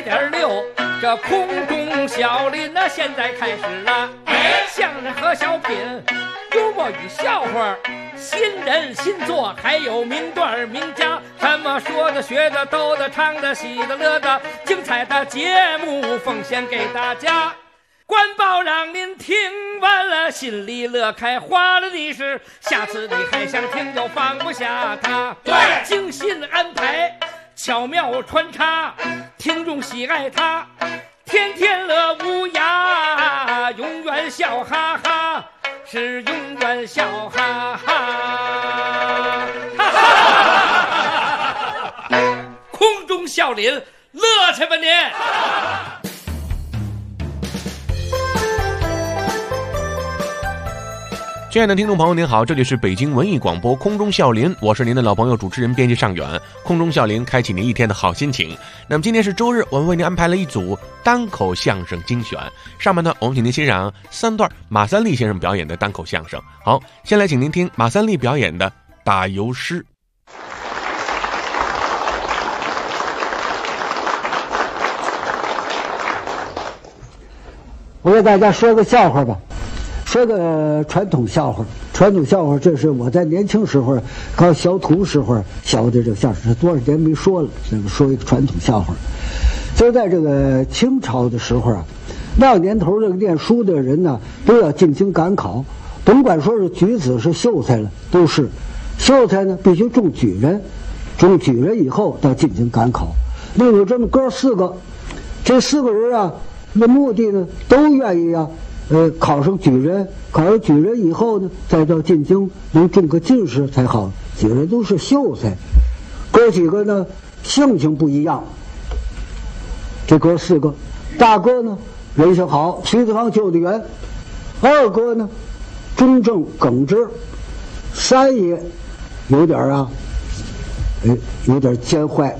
100.6，这空中小林呢，现在开始了。相声和小品，幽默与笑话，新人新作，还有名段名家，什么说的、学的、逗的、唱的、喜的、乐的，精彩的节目奉献给大家。官报让您听完了，心里乐开花了的是，下次你还想听就放不下它。对，精心安排，巧妙穿插，听众喜爱它，天天乐无涯，永远笑哈哈，是永远笑哈哈。空中笑林，乐去吧您！ 亲爱的听众朋友您好，这里是北京文艺广播空中笑林，我是您的老朋友主持人编辑尚远。空中笑林开启您一天的好心情。那么今天是周日，我们为您安排了一组单口相声精选，上半段我们请您欣赏3段马三立先生表演的单口相声。好，先来请您听马三立表演的打油诗。 我给大家说个笑话吧，说个传统笑话。传统笑话，这是我在年轻时候搞小图时候学的这个相声，多少年没说了。这个说一个传统笑话，就在这个清朝的时候啊，那年头这个念书的人呢，都要进行赶考，甭管说是举子是秀才了，都是秀才呢必须中举人，中举人以后到进行赶考。另有这么哥4个，这4个人啊，那目的呢都愿意啊。考上举人，考上举人以后呢，再到进京能中个进士才好。几个人都是秀才，哥几个呢性情不一样。这哥4个，大哥呢人性好，徐子方救得远；二哥呢忠正耿直；三爷有点有点奸坏，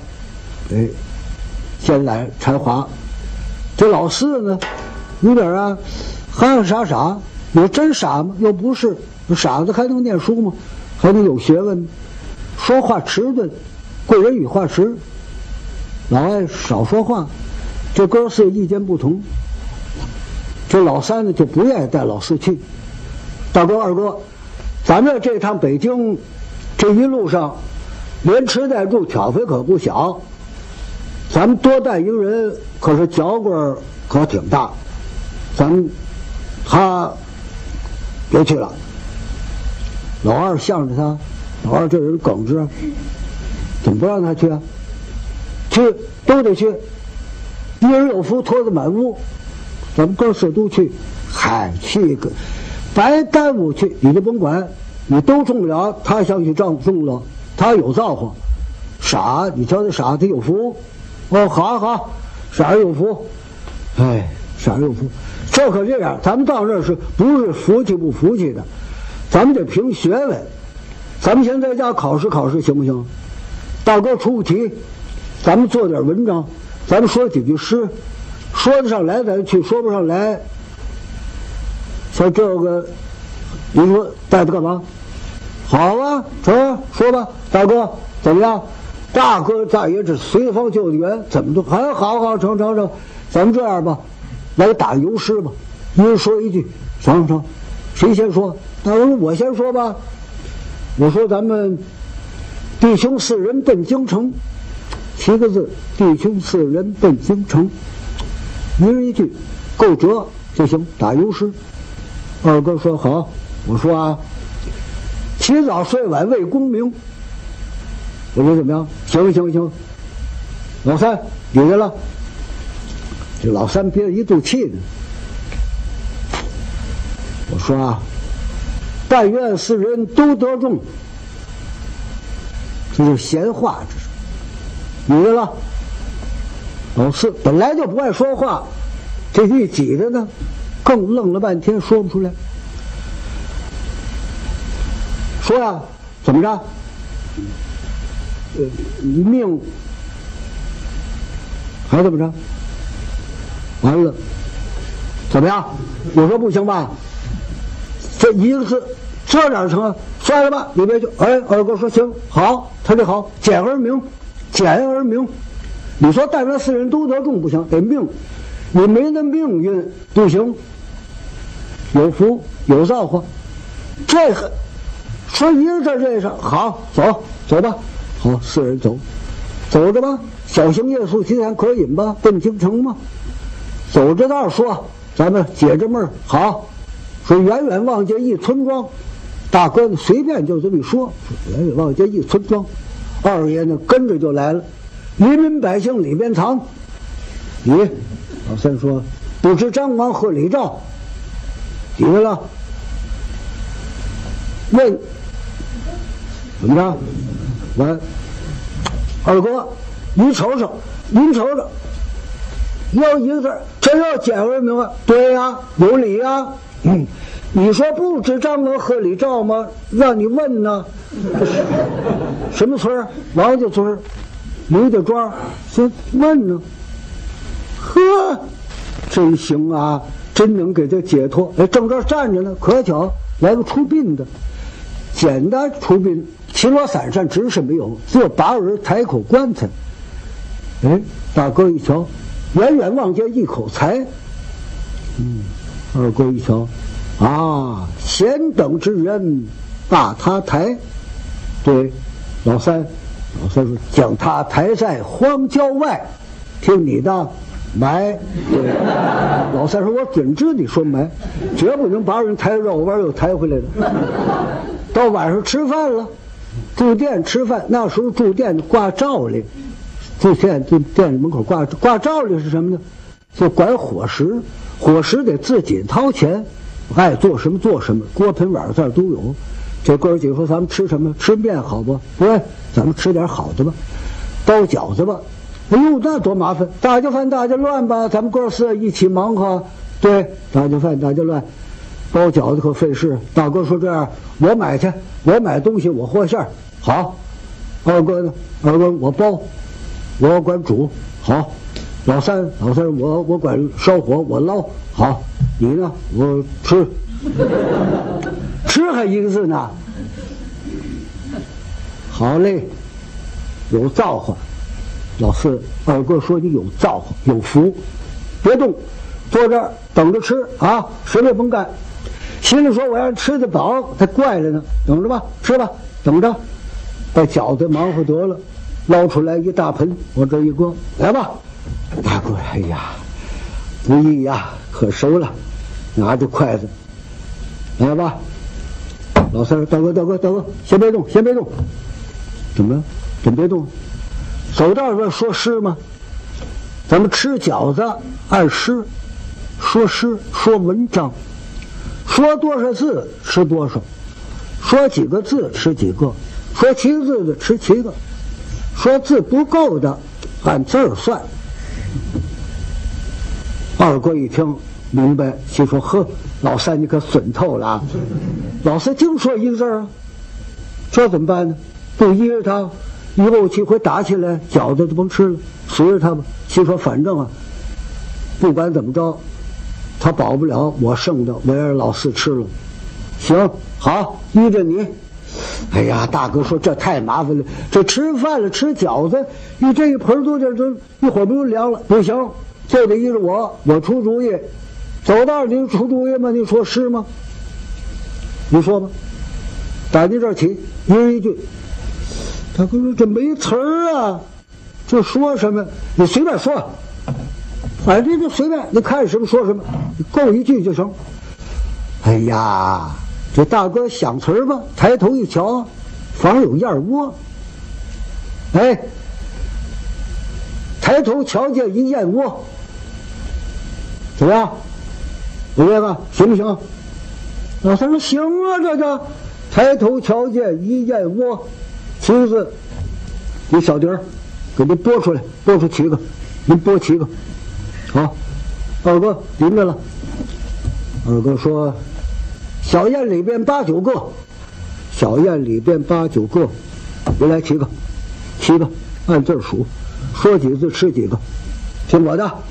奸懒馋滑。这老4呢有点憨憨傻傻，有真傻吗？又不是，傻子还能念书吗？还能有学问吗？说话迟钝，贵人语话迟，老爱少说话。这哥4意见不同，这老3呢就不愿意带老4去。大哥二哥，咱们这趟北京这一路上连吃带住，挑费可不小，咱们多带一个人，可是脚棍可挺大，咱们他别去了。老2向着他，老2这人耿直，怎么不让他去啊？去，都得去，一人有福，拖子满屋。咱们哥4都去，嗨，去个白耽误去，你就甭管，你都中不了，他想去中了，他有造化。傻，你瞧他傻，他有福。哦，好好，傻人有福，哎，傻人有福。这可这样，咱们到这儿是不是服气不服气的？咱们得凭学问。咱们先在家考试考试，行不行？大哥出题，咱们做点文章，咱们说几句诗，说得上来咱去，说不上来，像这个，你说带他干嘛？好啊，成，说吧，大哥怎么样？大哥大爷这随方救得远，怎么都还好，成，咱们这样吧。来打油诗吧，一人说一句，成，谁先说？大哥，我先说吧。我说咱们弟兄4人奔京城，7个字，弟兄4人奔京城，一人一句，够折就行，打油诗。二哥说好，我说啊，起早睡晚为功名。我说怎么样？行。老3底下了。这老3憋着一肚气呢。我说啊，但愿4人都得中。这是闲话，这是。你的了。老4本来就不爱说话，这一挤着呢，更愣了半天说不出来。说呀，怎么着？命还怎么着？完了，怎么样？我说不行吧，这一个字这哪成啊？算了吧，你别去。哎，二哥说行，好，他这好，简而明， 你说但愿四人都得中不行，得命，你没那命运不行。有福有造化，这个说一个字这上好，走吧。好，四人走着吧，小行夜宿，其谈可饮吧，奔京城吗？走着道说，咱们解着闷儿。好，说远远望见一村庄，大哥呢随便就这么一说，远远望见一村庄，二爷呢跟着就来了，黎民百姓里边藏。咦，老三说，不知张王和李赵几位了？问怎么着？完，二哥，您瞅瞅，要一个字，真要讲了明白？对呀，有理呀。你说不知张王和李赵吗？让你问呢。什么村？王家村，刘家庄，说问呢。呵，真行啊，真能给他解脱。哎，正这站着呢，可巧来个出殡的，简单出殡。秦罗伞上只是没有，只有8人抬口棺材。哎，大哥一瞧，远远望见一口财。二哥一瞧，啊，贤等之人把他抬。对，老三说将他抬在荒郊外，听你的，埋。对，老三说我准知你说埋，绝不能把人抬肉丸又抬回来了。到晚上吃饭了。住店吃饭，那时候住店挂罩哩，住店门口挂罩哩是什么呢？就管伙食，伙食得自己掏钱，爱做什么做什么，锅盆碗这都有。这哥儿几个说咱们吃什么？吃面好不？对，咱们吃点好的吧，包饺子吧。哎呦，那多麻烦！大家饭大家乱吧，咱们哥4一起忙活。对，大家饭大家乱。包饺子可费事，大哥说这样，我买去，我买东西，我和馅儿。好，二哥呢？二哥我包，我管煮。好，老三我管烧火，我捞。好，你呢？我吃，吃还一个字呢。好嘞，有造化。老四，二哥说你有造化，有福，别动，坐这儿等着吃啊，什么也甭干。心里说我要吃得饱，他怪了呢，等着吧，吃吧，等着。把饺子忙活得了，捞出来一大盆，往这一搁，来吧，大哥，哎呀，不易呀，可熟了，拿着筷子，来吧。老三，大哥，先别动，怎么了？怎么别动？走道上说诗吗？咱们吃饺子按诗，说诗说文章。说多少字吃多少，说几个字吃几个，说7个字的吃7个，说字不够的按字儿算。二哥一听明白，心说呵，老三你可损透了啊！老三净说一个字啊，这怎么办呢？不依着他，一怄气会打起来，饺子就甭吃了，随着他吧。心说反正啊，不管怎么着。他保不了我剩的，我也让老四吃了。行，好，依着你。哎呀，大哥说这太麻烦了，这吃饭了吃饺子，你这一盆都这一会儿不就凉了？不行，就得依着我出主意。走道你出主意吗？你说是吗？你说吧。打你这儿起，一人一句。大哥说这没词儿啊，这说什么？你随便说。反正就随便，你看什么说什么，你够一句就成。哎呀，这大哥想词儿吧，抬头一瞧，房有燕窝。哎，抬头瞧见一燕窝，怎么样？我这个行不行？老三说行啊，这就抬头瞧见一燕窝，7个字，你小笛儿给您拨出来，拨出7个，您拨7个。好，二哥临着了。二哥说：“小宴里边8、9个，小宴里边8、9个，我来7个，7个，按字数，说几个字吃几个，听我的。”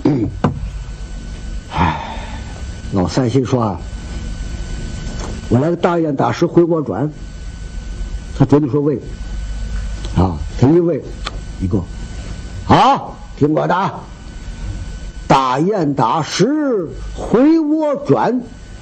唉，老三心说啊，我来个大雁大食回锅转，他绝对说喂，啊，他一喂一个，好， 听我的啊，大雁打石回窝转。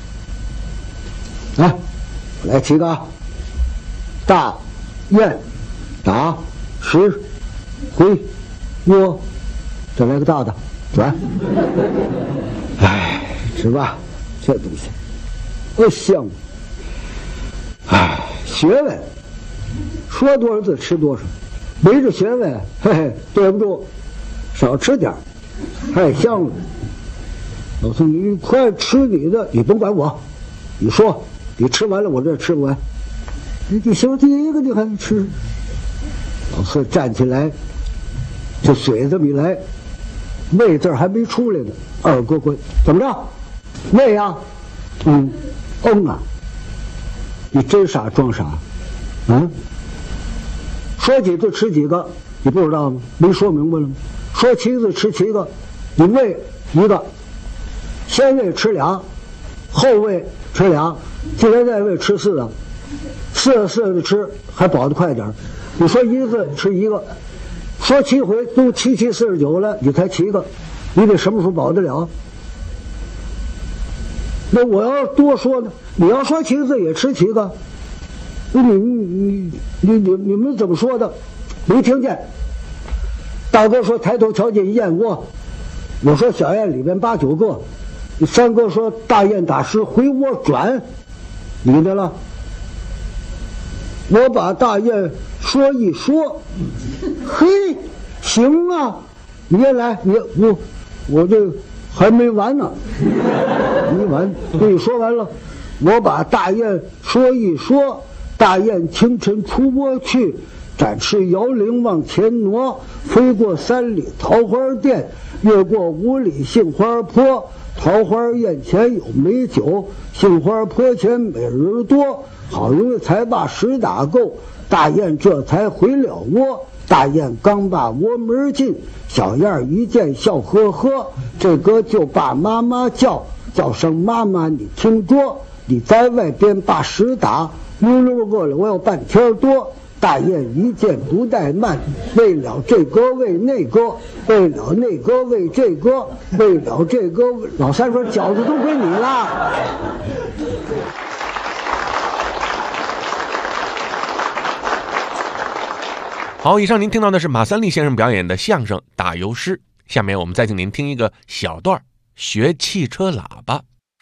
来，我来起个啊，大雁打石回窝，再来个大的转。哎，是吧？这东西多香！哎，学问，说多少字吃多少，没这学问，嘿嘿，对不住，少吃点儿，太香了。老四，你快吃你的，你甭管我，你说你吃完了，我这吃不完。你行，第一个你还吃。老四站起来，这水这么一来，胃字还没出来呢。二哥哥怎么着？胃呀？啊！你真傻装傻，啊？说几个吃几个，你不知道吗？没说明白了吗？说七个吃七个，你喂一个，先喂吃俩，后喂吃俩，接着再喂吃4个，4个吃还饱得快点。你说一次吃一个，说7回都7、7、49了，你才7个，你得什么时候饱得了？那我要多说呢，你要说7次也吃7个，你们怎么说的？没听见？大哥说抬头瞧见燕窝，我说小燕里边8、9个，三哥说大雁打石回窝转，你的了。我把大雁说一说，嘿，行啊，你也来，我这还没完呢，没完，跟你说完了。我把大雁说一说，大雁清晨出窝去，展翅摇铃往前挪，飞过3里桃花店，越过5里杏花坡。桃花宴前有美酒，杏花坡前美人多。好容易才把石打够，大雁这才回了窝。大雁刚把窝门进，小燕儿一见笑呵呵。这个就把妈妈叫声妈妈，你听着，你在外边把石打，溜溜过来我有半天多。大雁一见不怠慢，为了这个为那个，为了那个为这个，为了这个。老三说饺子都归你了。 好，以上您听到的是马三立先生表演的相声《打油诗》，下面我们再请您听一个小段学汽车喇叭。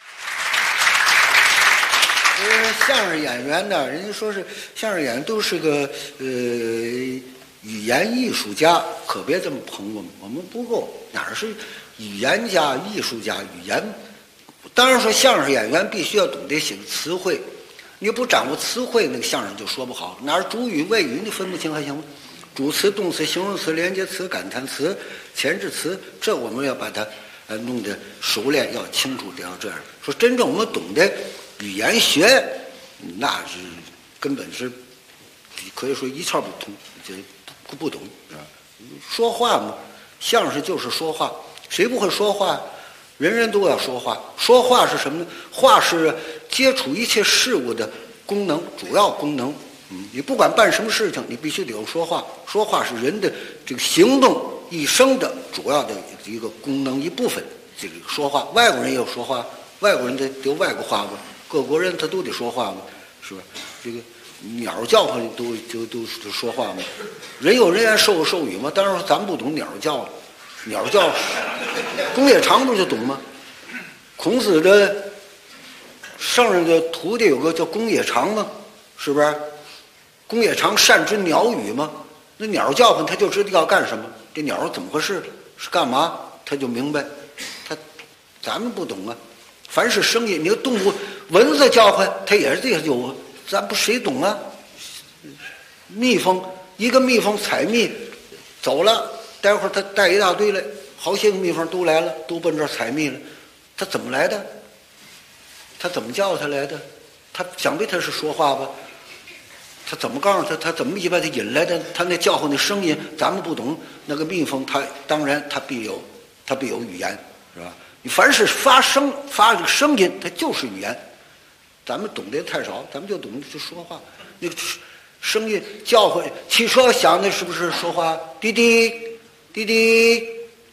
相声演员呢，人家说是相声演员都是个语言艺术家，可别这么捧我们不够，哪是语言家、艺术家？语言当然说相声演员必须要懂得写词汇，你不掌握词汇，那个相声就说不好。哪是主语、谓语你分不清还行吗？主词、动词、形容词、连接词、感叹词、前置词，这我们要把它弄得熟练，要清楚，得要这样说。真正我们懂得语言学，那是根本是可以说一窍不通，这不懂是吧？说话嘛，相声就是说话，谁不会说话？人人都要说话。说话是什么呢？话是接触一切事物的功能，主要功能。你不管办什么事情，你必须得用说话。说话是人的这个行动一生的主要的一个功能一部分。这个说话，外国人也有说话，外国人得有外国话吧？各国人他都得说话嘛，是吧？这个鸟叫唤都说话嘛。人有人言，兽有兽语嘛。当然咱们不懂鸟叫了，鸟叫，公冶长不就懂吗？孔子的上任的徒弟有个叫公冶长嘛，是不是？公冶长善知鸟语嘛，那鸟叫唤他就知道要干什么，这鸟怎么回事，是干嘛，他就明白。咱们不懂啊，凡是声音，你个动物蚊子叫唤，它也是这个有，咱不谁懂啊？蜜蜂，一个蜜蜂采蜜走了，待会儿它带一大堆来，好些个蜜蜂都来了，都奔这儿采蜜了，它怎么来的？它怎么叫它来的？它想必它是说话吧？他怎么告诉他？他怎么一把他引来的？他那叫唤的声音，咱们不懂。那个蜜蜂，它当然它必有语言，是吧？你凡是发这个声音，它就是语言。咱们懂得太少，咱们就懂得就说话。那个声音叫唤，汽车响，那是不是说话？滴滴滴滴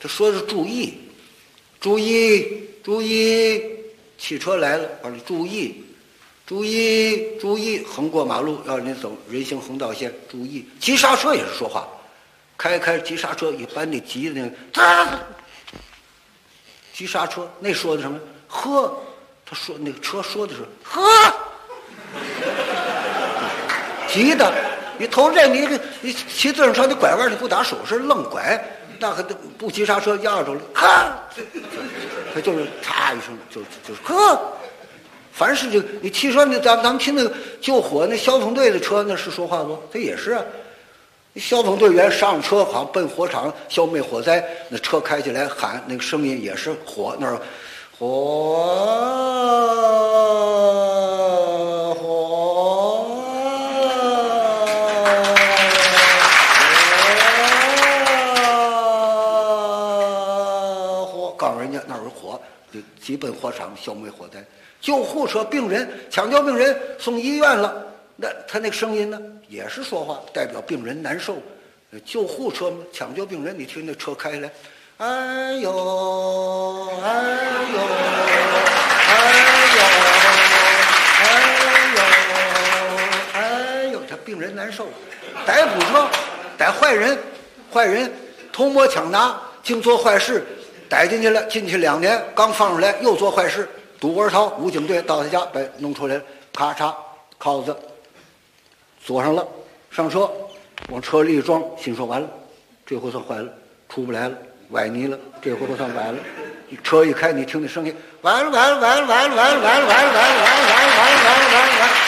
他说的是注意，注意，注意，汽车来了，把你注意，注意，注意，横过马路要你走人行横道线，注意。急刹车也是说话，开急刹车，一般那急的那个，急刹车，那说的什么？呵，他说那个车说的是呵，急的。你头这你骑自行车你拐弯你不打手势愣拐，那可不急刹车压着了，哈，他就是嚓一声就是呵。凡是这你汽车那咱们听那个救火那消防队的车那是说话不？他也是啊。消防队员上车好像奔火场消灭火灾，那车开起来喊那个声音也是火那儿告诉人家那儿有火，急奔火场消灭火灾。救护车病人抢救病人送医院了，那他那个声音呢也是说话，代表病人难受。救护车抢救病人，你听那车开来，哎呦哎呦哎呦哎呦哎呦，他病人难受。逮捕车逮坏人，坏人偷摸抢拿净做坏事，逮进去了，进去2年，刚放出来又做坏事。赌窝逃，武警队到他家把弄出来了，咔嚓铐子锁上了，上车往车里一装，心说完了，这回算坏了，出不来了，崴泥了，这回算崴了。车一开，你听那声音，完了完了完了完了完了完了完了完了完了完了完了完了。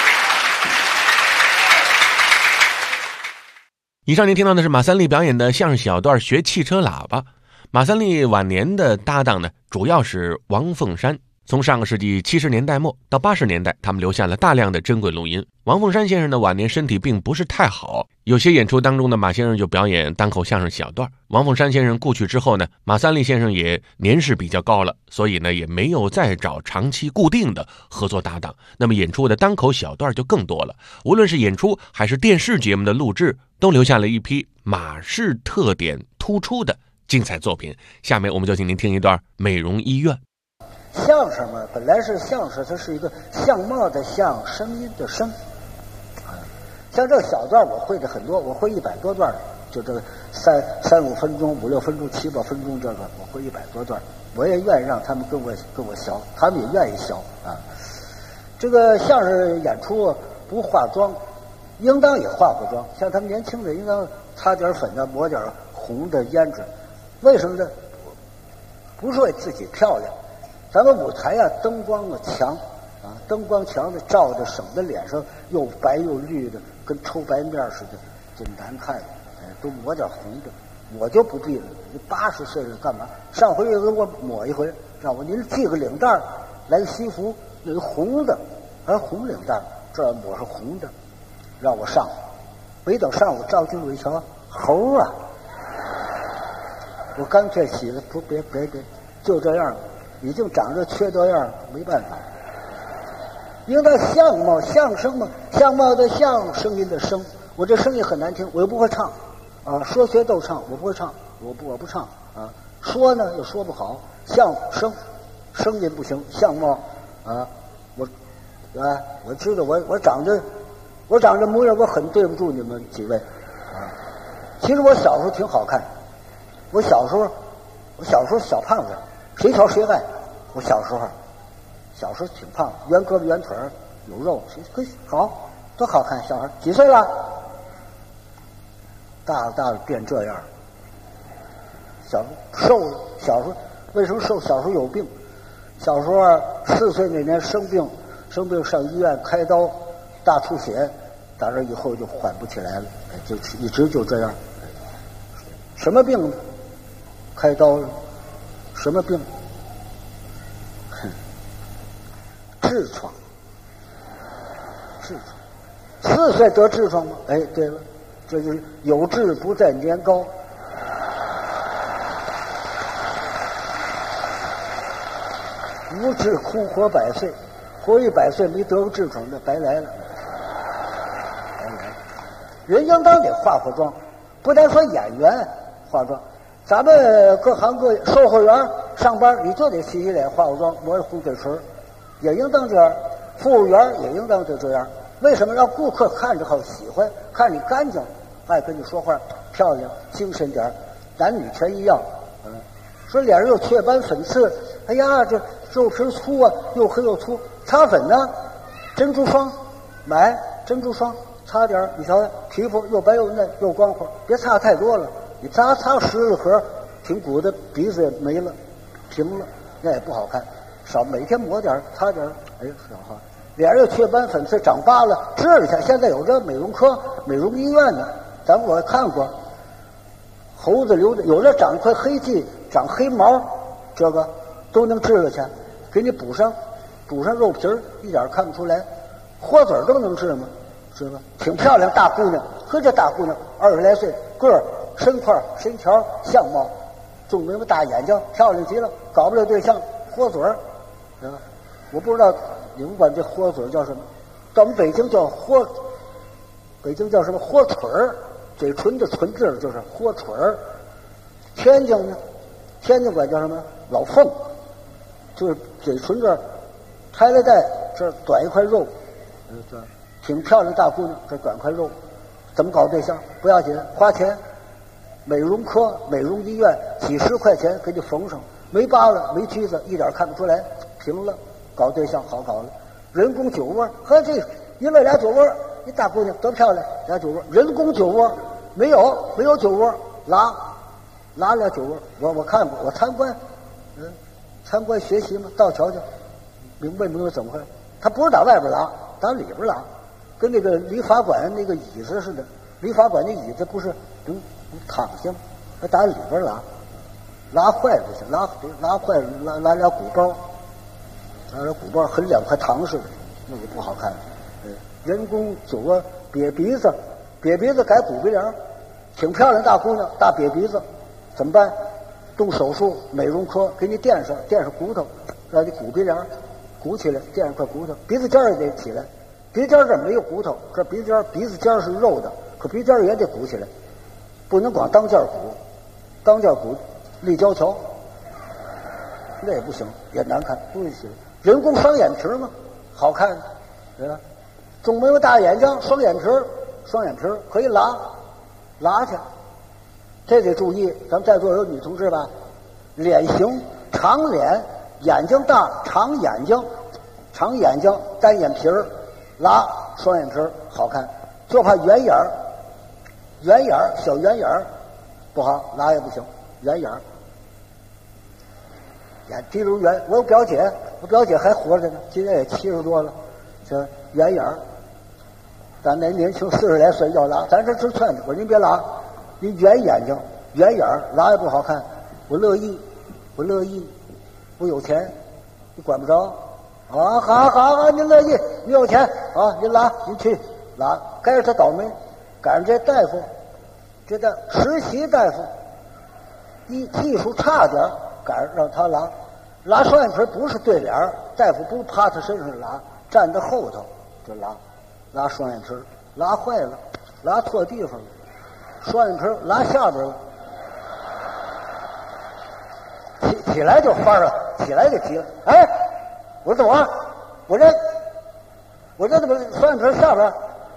以上您听到的是马三立表演的相声小段学汽车喇叭。马三立晚年的搭档呢，主要是王凤山。从上个世纪70年代末到80年代，他们留下了大量的珍贵录音。王凤山先生的晚年身体并不是太好，有些演出当中的马先生就表演单口相声小段。王凤山先生故去之后呢，马三立先生也年事比较高了，所以呢也没有再找长期固定的合作搭档，那么演出的单口小段就更多了。无论是演出还是电视节目的录制，都留下了一批马氏特点突出的精彩作品。下面我们就请您听一段《美容医院》。 相声嘛，本来是相声，它是一个相貌的相，声音的声。像这个小段我会的很多，我会100多段，就这个3、5分钟、5、6分钟、7、8分钟，这个我会100多段。我也愿意让他们跟我学，他们也愿意学啊。这个相声演出不化妆，应当也化妆。像他们年轻人应当擦点粉的，抹点红的胭脂，为什么呢？不是为自己漂亮。咱们舞台啊，灯光啊强啊，灯光强的照着，省得脸上又白又绿的，跟抽白面似的，就难看。都抹点红的，我就不必了。你80岁了干嘛？上回又给我抹一回，让我您系个领带，来个西服，有个红的，还红领带，这抹上红的，让我上。没等上午，赵军我一瞧，猴啊！我干脆起来，不别，就这样。已经长着缺德样，没办法。应当相貌相声嘛，相貌的相，声音的声。我这声音很难听，我又不会唱啊，说学逗唱我不会唱，我不唱啊，说呢又说不好，相声声音不行，相貌啊，我知道我长着模样，我很对不住你们几位啊。其实我小时候挺好看，我小时候小胖子。谁瞧谁爱，我小时候挺胖，圆胳膊圆腿有肉，好，多好看小孩。几岁了？大了变这样。瘦了，小时候为什么瘦？小时候有病，小时候4岁那年生病上医院开刀，大出血，打这以后就缓不起来了，就一直就这样。什么病呢？开刀了。什么病？痔疮。4岁得痔疮吗？哎，对了，这就是有志不在年高。无志空活100岁，活100岁没得过痔疮，那白来了。人应当得化妆，不单说演员化妆。 咱们各行各业售货员上班你就得洗洗脸化化妆抹红嘴唇，也应当这样，服务员也应当就这样。为什么让顾客看着好喜欢，看你干净，爱跟你说话漂亮精神点，男女全一样。说脸上有雀斑粉刺，哎呀这肉皮粗啊，又黑又粗，擦粉呢，珍珠霜，买珍珠霜擦点，你瞧皮肤又白又嫩又光滑，别擦太多了，你擦10盒挺鼓的，鼻子也没了，平了，那也不好看。少每天抹点擦点，哎，少哈。脸上有雀斑粉刺长疤了，治一下。现在有这美容科、美容医院呢，我看过。猴子留的，有的长一块黑迹，长黑毛，这个都能治了去，给你补上肉皮儿，一点看不出来。豁嘴都能治吗？是吧？挺漂亮大姑娘，呵，这大姑娘20来岁，个儿身块身条相貌，重眉毛大眼睛，漂亮极了，搞不了对象，豁嘴儿，是吧？我不知道你们管这豁嘴叫什么，到我们北京叫豁，北京叫什么豁嘴儿，嘴唇的唇字就是豁嘴儿。天津呢，天津管叫什么老凤，就是嘴唇这儿开了带，这儿短一块肉，这挺漂亮大姑娘，这短块肉，怎么搞对象？不要紧，花钱，美容科、美容医院几10块钱给你缝上，没疤了，没疖子，一点看不出来，平了，搞对象好搞了。人工酒窝，呵，这一乐俩酒窝，一大姑娘多漂亮，俩酒窝，人工酒窝没有酒窝，拉俩酒窝，我看过，我参观，参观学习嘛，到瞧瞧，明白怎么回事？他不是打外边拉，打里边拉，跟那个理发馆那个椅子似的。理发馆那椅子不是能躺下吗？他打里边拉坏了去，拉坏了，拉俩鼓包，拉俩鼓包和2块糖似的，那个不好看。人工酒窝瘪鼻子改骨鼻梁，挺漂亮大姑娘，大瘪鼻子，怎么办？动手术，美容科给你垫上骨头，让你骨鼻梁鼓起来，垫上块骨头，鼻子尖也得起来。鼻尖这没有骨头，这鼻子尖是肉的，可鼻尖也得鼓起来，不能光当件鼓立交桥，那也不行，也难看，不行。人工双眼皮嘛，好看，对吧？重眉毛大眼睛，双眼皮可以拉去，这得注意。咱们在座有女同志吧，脸型长脸，眼睛大，长眼睛，单眼皮儿，拉双眼皮儿好看，就怕圆眼儿，小圆眼儿不好，拉也不行，圆眼儿，眼滴溜圆。我表姐还活着呢，今年也70多了，这圆眼儿。咱那年轻40来岁要拉，咱这直劝你，我说您别拉，您圆眼睛圆眼儿拉也不好看。我乐意，我有钱，你管不着啊。好，您乐意，您有钱啊，您拉，您去拉。该是他倒霉，赶上这大夫，实习大夫，技术差点，赶上让他拉双眼皮不是对脸，大夫不趴他身上拉，站在后头就拉双眼皮，拉坏了，拉错地方了，双眼皮拉下边了，起来就翻了，起来就急了。哎，我说怎么？我这怎么双眼皮下边？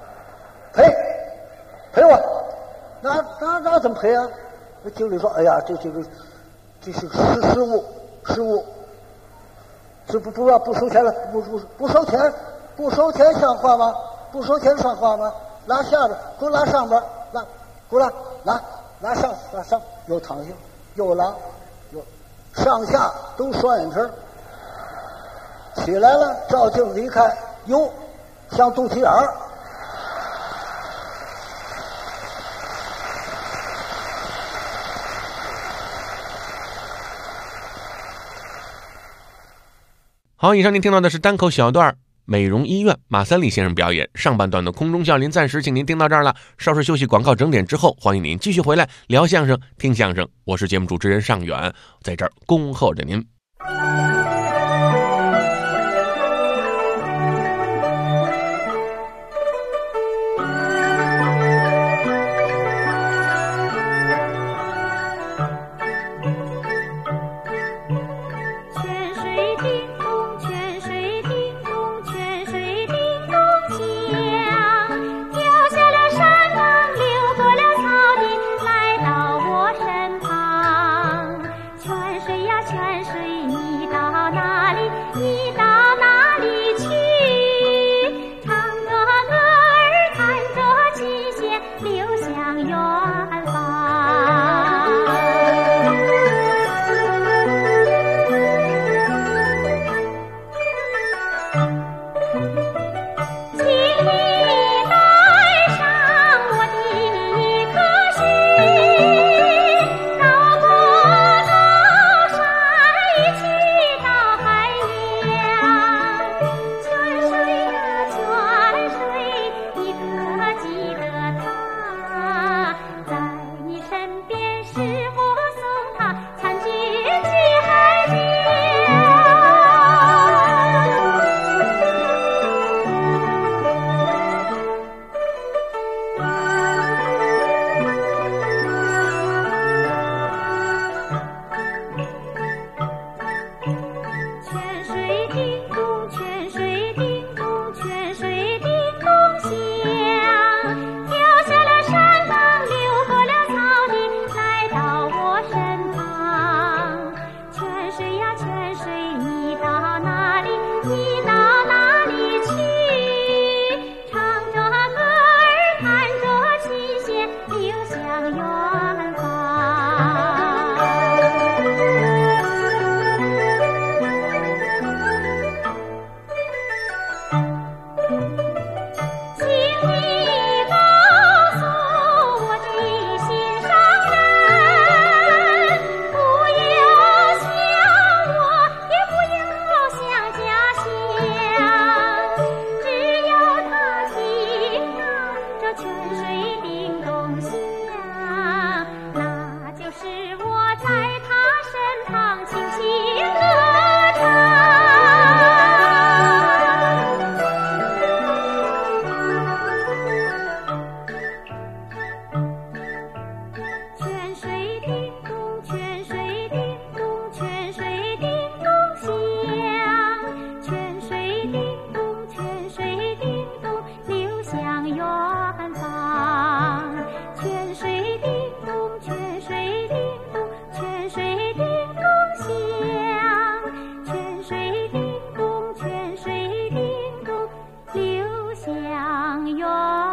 赔我？那怎么赔啊？那经理说：“哎呀，这是失误，这不收钱了，不收钱像话吗？不收钱像话吗？拉下边，给我拉上边，给我拉上，又躺下，又拉，又上下都双眼皮，起来了，照镜子一看，哟，像肚脐眼儿。” 好，以上您听到的是单口小段美容医院马三立先生表演，上半段的空中笑林暂时请您听到这儿了，稍事休息，广告整点之后，欢迎您继续回来聊相声听相声，我是节目主持人尚远，在这儿恭候着您。 泉水你到哪里？你到哪里去？唱着歌儿，弹着琴弦，流向远方。请你带上我的一颗心，绕过高山，一起到海洋。泉水呀泉水，你可记得它？在你身边是我送它参军去海疆。泉水叮咚，泉水叮咚，泉水叮咚响，跳下了山岗，流过了草地，来到我身旁。泉水呀泉水，你到哪里？你到哪里去？唱着歌儿，弹着琴弦，流向远方。请你告诉我的心上人，不要想我，也不要想家乡。只要他听到这泉水叮咚响，那就是我在他身旁轻轻歌唱。泉水叮咚，泉水叮咚，泉水叮咚响，泉水叮咚，泉水叮咚，流向远方。泉水叮咚，泉水叮咚，泉水叮咚响，泉水叮咚，泉水叮咚，流向远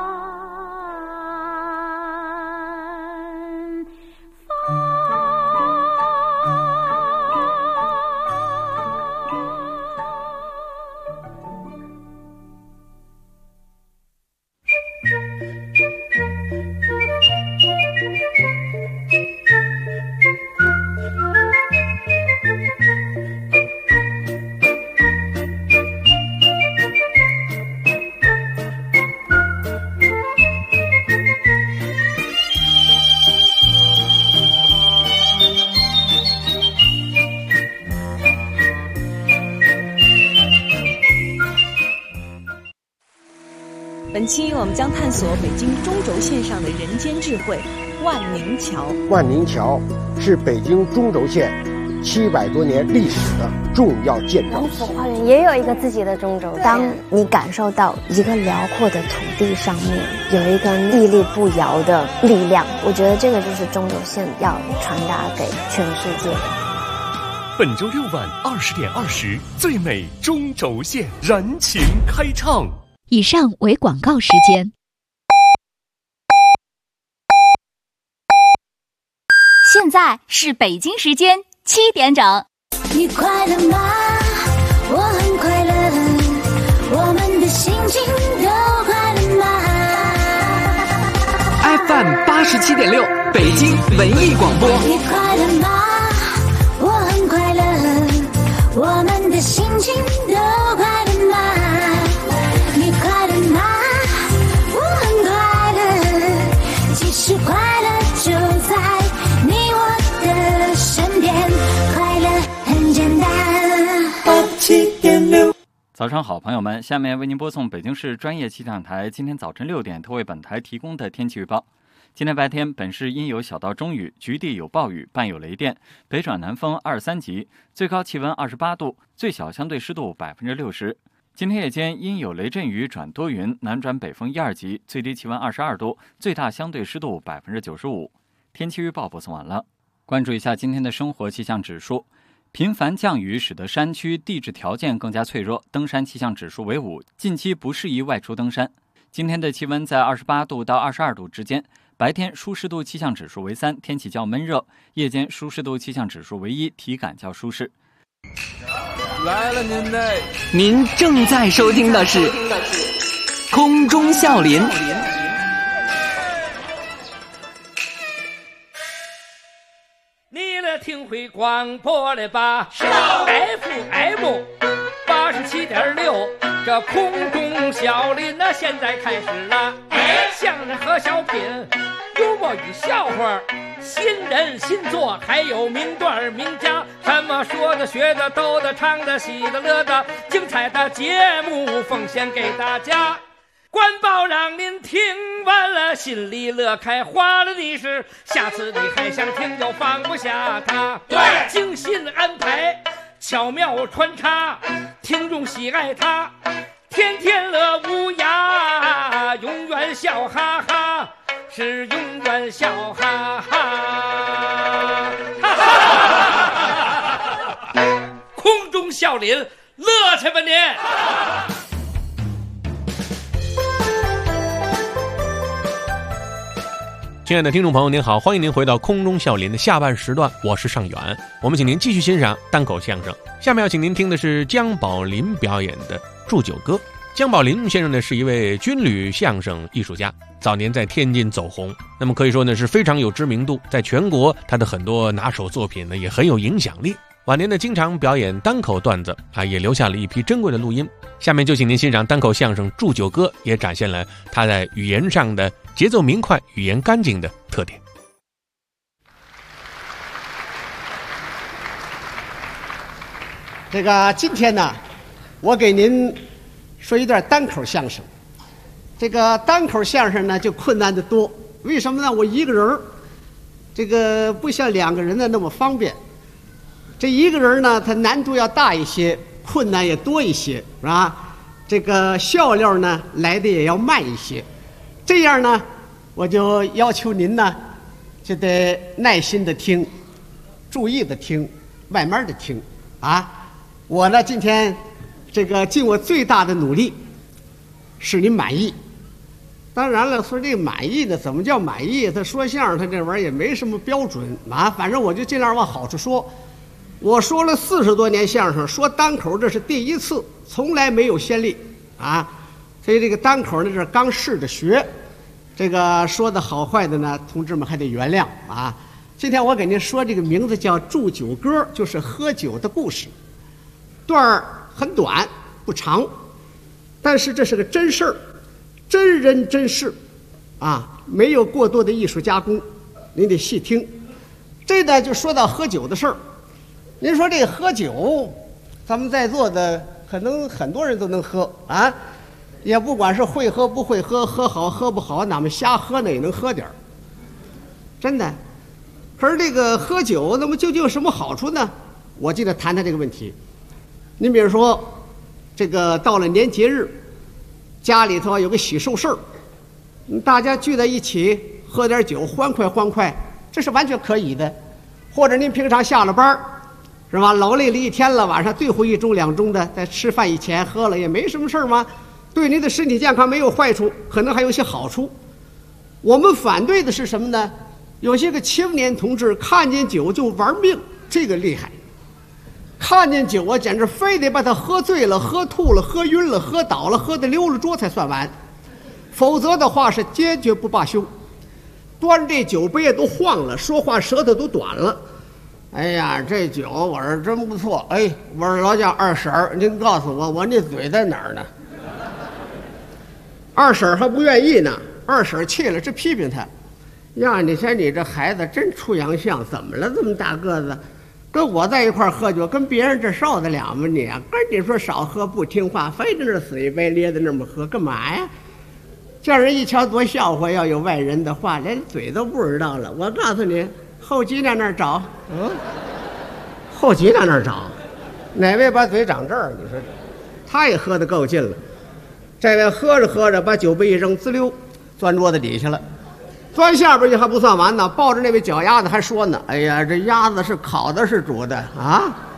本期我们将探索北京中轴线上的人间智慧——万宁桥。 万宁桥是北京中轴线700多年历史的重要建造。 龙府花园也有一个自己的中轴线。当你感受到一个辽阔的土地上面有一个屹立不摇的力量，我觉得这个就是中轴线要传达给全世界的。 本周六晚20点20，最美中轴线燃情开唱。 以上为广告时间。 现在是北京时间7点整。 你快乐吗？我很快乐，我们的心情都快乐吗 ？FM 87.6，北京文艺广播。 你快乐吗？我很快乐，我们的心情都快乐吗？你快乐吗？我很快乐，其实快乐就在你我的身边，快乐很简单。87.6。 早上好，朋友们，下面为您播送北京市专业气象台今天早晨6点特为本台提供的天气预报。今天白天，本市阴有小到中雨，局地有暴雨，伴有雷电，北转南风2、3级，最高气温28度，最小相对湿度60%。今天夜间阴有雷阵雨转多云，南转北风1、2级，最低气温22度，最大相对湿度95%。天气预报播送完了。关注一下今天的生活气象指数。 频繁降雨使得山区地质条件更加脆弱，登山气象指数为5，近期不适宜外出登山。今天的气温在28度到22度之间，白天舒适度气象指数为3，天气较闷热；夜间舒适度气象指数为1，体感较舒适。 来了您嘞！您正在收听的是空中笑林。 你来听会广播了吧？是的 ，FM 87.6，这空中笑林那现在开始了。相声和小品，幽默与笑话，新人新作，还有名段名家，什么说的、学的、逗的、唱的、喜的、乐的，精彩的节目奉献给大家。官报让您听完了心里乐开花了的是，下次你还想听就放不下它。对，精心安排，巧妙穿插，听众喜爱它，天天乐无涯，永远笑哈哈，是永远笑哈哈。空中笑林，乐去吧您！ 亲爱的听众朋友您好，欢迎您回到空中笑林的下半时段，我是尚远。我们请您继续欣赏单口相声。下面要请您听的是姜宝林表演的《祝酒歌》。姜宝林先生呢是一位军旅相声艺术家，早年在天津走红，那么可以说呢是非常有知名度，在全国他的很多拿手作品呢也很有影响力。晚年呢经常表演单口段子也留下了一批珍贵的录音。下面就请您欣赏单口相声《祝酒歌》，也展现了他在语言上的节奏明快、语言干净的特点。 这个今天呢，我给您说一段单口相声。这个单口相声呢就困难得多，为什么呢？我一个人，这个不像2个人的那么方便。这一个人呢，他难度要大一些，困难也多一些，是吧？这个笑料呢来的也要慢一些。这样呢，我就要求您呢，就得耐心的听，注意的听，慢慢的听啊。我呢今天这个尽我最大的努力，使您满意。当然了，说这个满意呢，怎么叫满意？他说相声，他这玩意儿也没什么标准啊，反正我就尽量往好处说。我说了40多年相声，说单口这是第一次，从来没有先例啊。所以这个单口呢，这是刚试着学，这个说的好坏的呢，同志们还得原谅啊。今天我给您说这个名字叫《祝酒歌》，就是喝酒的故事。段儿很短不长，但是这是个真事儿，真人真事啊，没有过多的艺术加工，您得细听。这呢就说到喝酒的事儿。您说这个喝酒，咱们在座的可能很多人都能喝啊，也不管是会喝不会喝，喝好喝不好，哪么瞎喝呢也能喝点儿，真的。可是这个喝酒，那么究竟有什么好处呢？我就得谈谈这个问题。您比如说，这个到了年节日，家里头有个喜寿事儿，大家聚在一起喝点酒，欢快欢快，这是完全可以的。或者您平常下了班是吧？劳累了一天了，晚上最后1盅2盅的，在吃饭以前喝了也没什么事儿吗？对您的身体健康没有坏处，可能还有些好处。我们反对的是什么呢？有些个青年同志看见酒就玩命，这个厉害。看见酒啊，简直非得把他喝醉了、喝吐了、喝晕了、喝倒了、喝得溜了桌才算完，否则的话是坚决不罢休。端这酒杯都晃了，说话舌头都短了。哎呀，这酒我说真不错。哎，我说老蒋二婶儿，您告诉我那嘴在哪儿呢？二婶儿还不愿意呢，二婶儿气了，这批评他呀，你说你这孩子真出洋相，怎么了这么大个子？跟我在一块儿喝酒，跟别人这受得了吗你啊？跟你说少喝不听话，非在那死一杯咧在那么喝，干嘛呀？叫人一瞧多笑话，要有外人的话，连嘴都不知道了。我告诉你，后脊梁那儿找，后脊梁那儿找，哪位把嘴长这儿？你说，他也喝得够劲了。这位喝着喝着，把酒杯一扔，滋溜，钻桌子底下了。钻下边去还不算完呢，抱着那位脚丫子还说呢：“哎呀，这鸭子是烤的，是煮的啊？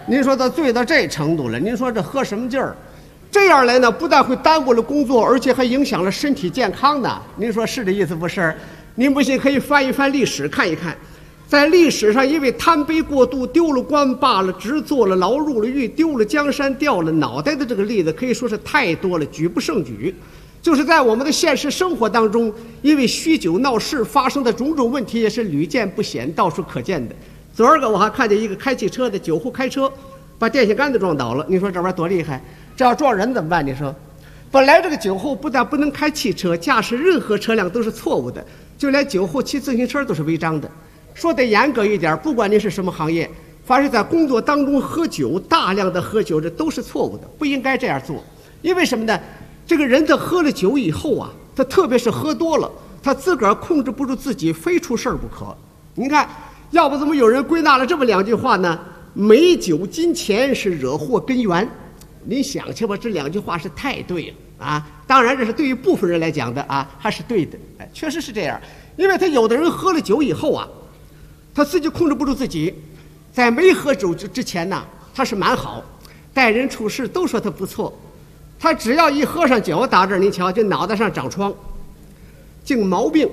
您说他醉到这程度了，您说这喝什么劲儿？这样来呢，不但会耽误了工作，而且还影响了身体健康呢。您说是这意思不是？您不信可以翻一翻历史看一看，在历史上因为贪杯过度丢了官罢了职坐了牢入了狱丢了江山掉了脑袋的这个例子可以说是太多了，举不胜举。就是在我们的现实生活当中，因为酗酒闹事发生的种种问题也是屡见不鲜，到处可见的。昨儿个我还看见一个开汽车的酒后开车，把电线杆子撞倒了。你说这玩意儿多厉害？这要撞人怎么办？你说，本来这个酒后不但不能开汽车，驾驶任何车辆都是错误的，就连酒后骑自行车都是违章的。说得严格一点，不管您是什么行业，凡是在工作当中喝酒，大量的喝酒，这都是错误的，不应该这样做。因为什么呢？这个人他喝了酒以后啊，他特别是喝多了，他自个儿控制不住自己，非出事儿不可。您看，要不怎么有人归纳了这么两句话呢？美酒金钱是惹祸根源。您想去吧，这两句话是太对了啊！当然，这是对于部分人来讲的啊，还是对的。哎，确实是这样。因为他有的人喝了酒以后啊，他自己控制不住自己，在没喝酒之前呢，他是蛮好，待人处事都说他不错。他只要一喝上酒，打这儿您瞧，就脑袋上长疮，净毛病。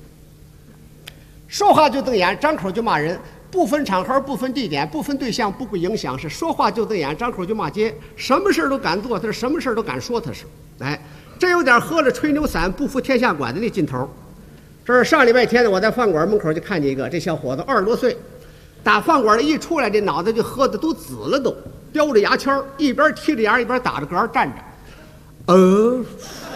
说话就瞪眼，张口就骂人。不分场合，不分地点，不分对象，不顾影响，是说话就瞪眼，张口就骂街，什么事都敢做，他是什么事都敢说，他是。哎，这有点喝了吹牛散，不服天下管的那劲头。这是上礼拜天呢，我在饭馆门口就看见一个，这小伙子20多岁，打饭馆里一出来，这脑袋就喝的都紫了，都叼着牙签，一边踢着牙一边打着嗝站着，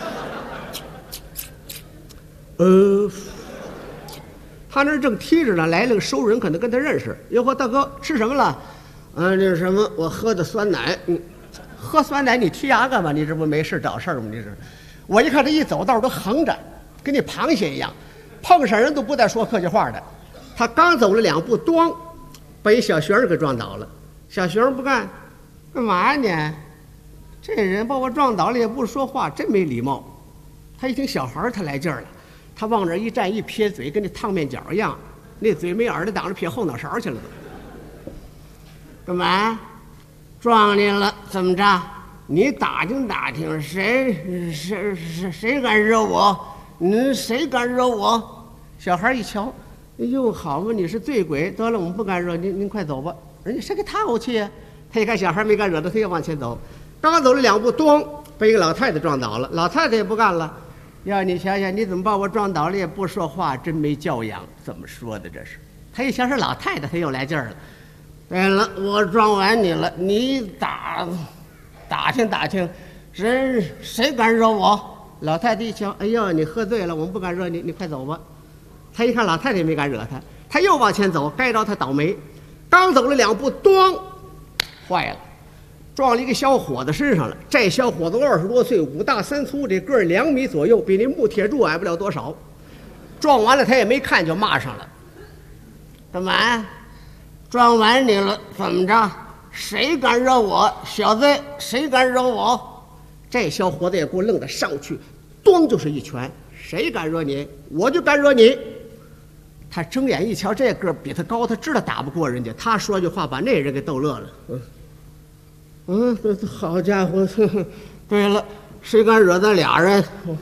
他那正踢着呢，来了个熟人，可能跟他认识。哟呵，大哥吃什么了？这是什么？我喝的酸奶。喝酸奶你踢牙干嘛？你这不没事找事吗？你这，我一看这一走道都横着，跟那螃蟹一样，碰上人都不带说客气话的。他刚走了2步，咣，把一小学生给撞倒了。小学生不干嘛呢？这人把我撞倒了也不说话，真没礼貌。他一听小孩他来劲儿了。他往这一站，一撇嘴，跟那烫面角一样，那嘴没耳朵挡着撇后脑勺去了都。干嘛？撞你了？怎么着？你打听打听，谁敢惹我？谁敢惹我？小孩一瞧，哎呦，好嘛，你是醉鬼，得了，我们不敢惹您，您快走吧。人家谁给他怄气呀？他一看小孩没敢惹他，他又往前走。刚走了2步，咚，被一个老太太撞倒了。老太太也不干了。要你想想，你怎么把我撞倒了也不说话，真没教养。怎么说的这是？他一想是老太太，他又来劲儿了。对了，我撞完你了，你打听打听，谁敢惹我？老太太一瞧，哎呦，你喝醉了，我们不敢惹你，你快走吧。他一看老太太也没敢惹他，他又往前走，该着他倒霉。刚走了2步，咚，坏了。撞了一个小伙子身上了。这小伙子20多岁，5大3粗，这个儿2米左右，比那木铁柱矮不了多少。撞完了他也没看就骂上了。干嘛？撞完你了，怎么着？谁敢惹我？小子，谁敢惹我？这小伙子也给我愣的上去，咚就是一拳。谁敢惹你？我就敢惹你。他睁眼一瞧，这个比他高，他知道打不过人家。他说句话把那人给逗乐了。好家伙！对了，谁敢惹咱俩人？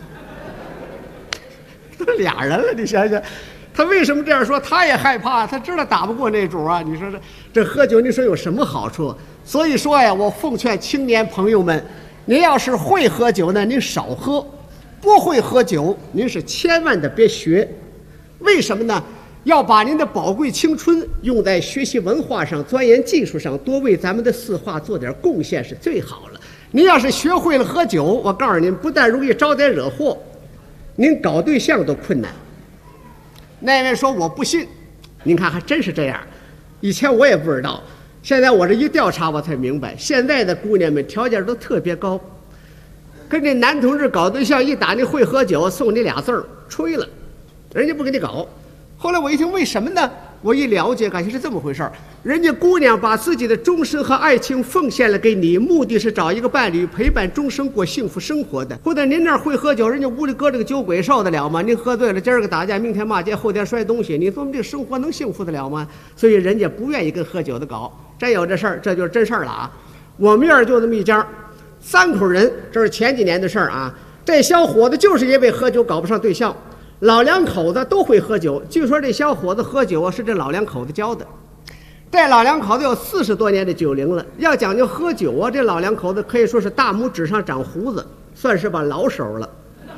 都俩人了，你想想，他为什么这样说？他也害怕，他知道打不过那主啊。你说这喝酒，你说有什么好处？所以说呀，我奉劝青年朋友们，您要是会喝酒呢，您少喝；不会喝酒，您是千万的别学。为什么呢？要把您的宝贵青春用在学习文化上、钻研技术上，多为咱们的四化做点贡献是最好了。您要是学会了喝酒，我告诉您，不但容易招灾惹祸，您搞对象都困难。那位说我不信，您看还真是这样。以前我也不知道，现在我这一调查我才明白，现在的姑娘们条件都特别高，跟这男同志搞对象一打，你会喝酒，送你俩字儿吹了，人家不给你搞。后来我一听，为什么呢？我一了解，感情是这么回事儿。人家姑娘把自己的终身和爱情奉献了给你，目的是找一个伴侣陪伴终生过幸福生活的。或者您那儿会喝酒，人家屋里搁这个酒鬼受得了吗？您喝醉了，今儿个打架，明天骂街，后天摔东西，你说这生活能幸福得了吗？所以人家不愿意跟喝酒的搞。 真有这事儿，这就是真事儿了啊！我们院就这么一家，3口人，这是前几年的事儿啊。这小伙子就是因为喝酒搞不上对象，老两口子都会喝酒。据说这小伙子喝酒啊是这老两口子教的。这老两口子有40多年的酒龄了，要讲究喝酒啊，这老两口子可以说是大拇指上长胡子，算是把老手了。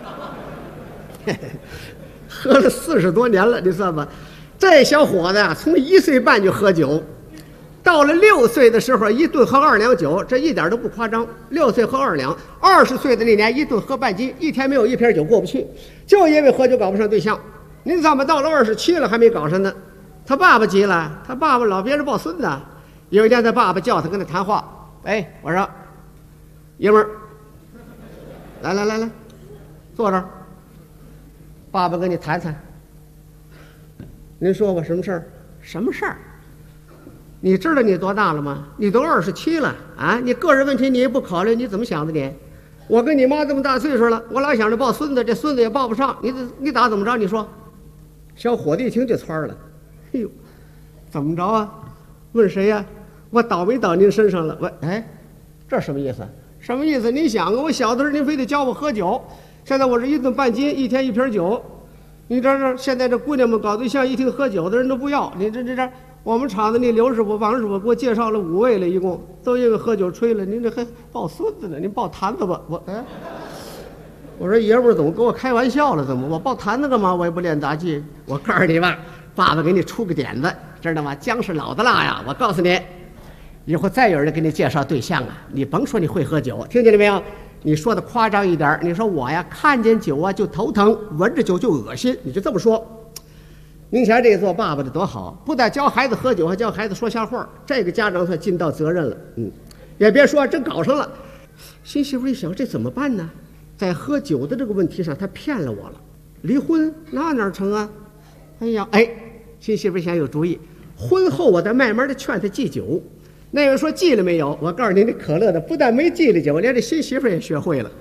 喝了40多年了，你算吧。这小伙子啊，从1岁半就喝酒，到了6岁的时候，一顿喝2两酒，这一点都不夸张。6岁喝2两，20岁的那年一顿喝半斤，一天没有1瓶酒过不去，就因为喝酒搞不上对象。您怎么到了27了还没搞上呢？他爸爸急了，他爸爸老憋着抱孙子。有一天他爸爸叫他跟他谈话，哎，我说爷们儿，来，坐这儿，爸爸跟你谈谈。您说吧，什么事儿？什么事儿？你知道你多大了吗？你都27了啊！你个人问题你也不考虑，你怎么想的你？我跟你妈这么大岁数了，我老想着抱孙子，这孙子也抱不上，你打怎么着？你说？小伙子一听就蹿了，哎呦，怎么着啊？问谁呀？我倒霉到您身上了。哎，这什么意思？什么意思？你想啊，我小的时候您非得教我喝酒，现在我是一顿半斤，一天1瓶酒。你这现在这姑娘们搞对象，一听喝酒的人都不要。你这，我们厂子那刘师傅、王师傅给我介绍了5位了，一共都因为喝酒吹了。您这还抱孙子呢？您抱坛子吧。我说爷们儿怎么跟我开玩笑了？怎么我抱坛子干嘛？我也不练杂技。我告诉你吧，爸爸给你出个点子，知道吗？姜是老的辣呀！我告诉你，以后再有人给你介绍对象啊，你甭说你会喝酒，听见了没有？你说的夸张一点，你说我呀看见酒啊就头疼，闻着酒就恶心，你就这么说。您瞧这个做爸爸的多好，不但教孩子喝酒，还教孩子说瞎话，这个家长算尽到责任了。也别说真搞上了。新媳妇一想，这怎么办呢？在喝酒的这个问题上，他骗了我了，离婚那哪成啊？新媳妇想有主意，婚后我再慢慢的劝他忌酒。那人说忌了没有？我告诉您，这可乐的不但没忌了酒，连这新媳妇也学会了。